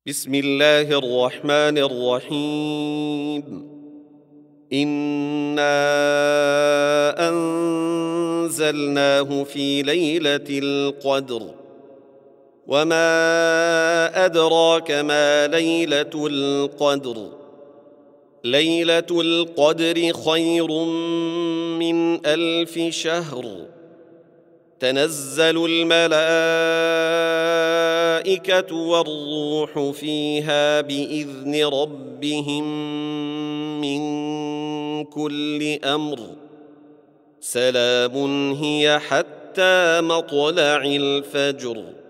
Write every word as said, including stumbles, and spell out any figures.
بسم الله الرحمن الرحيم. إنا أنزلناه في ليلة القدر، وما أدراك ما ليلة القدر. ليلة القدر خير من ألف شهر. تنزل الملائكة والروح فيها بإذن ربهم من كل أمر. سلام هي حتى مطلع الفجر.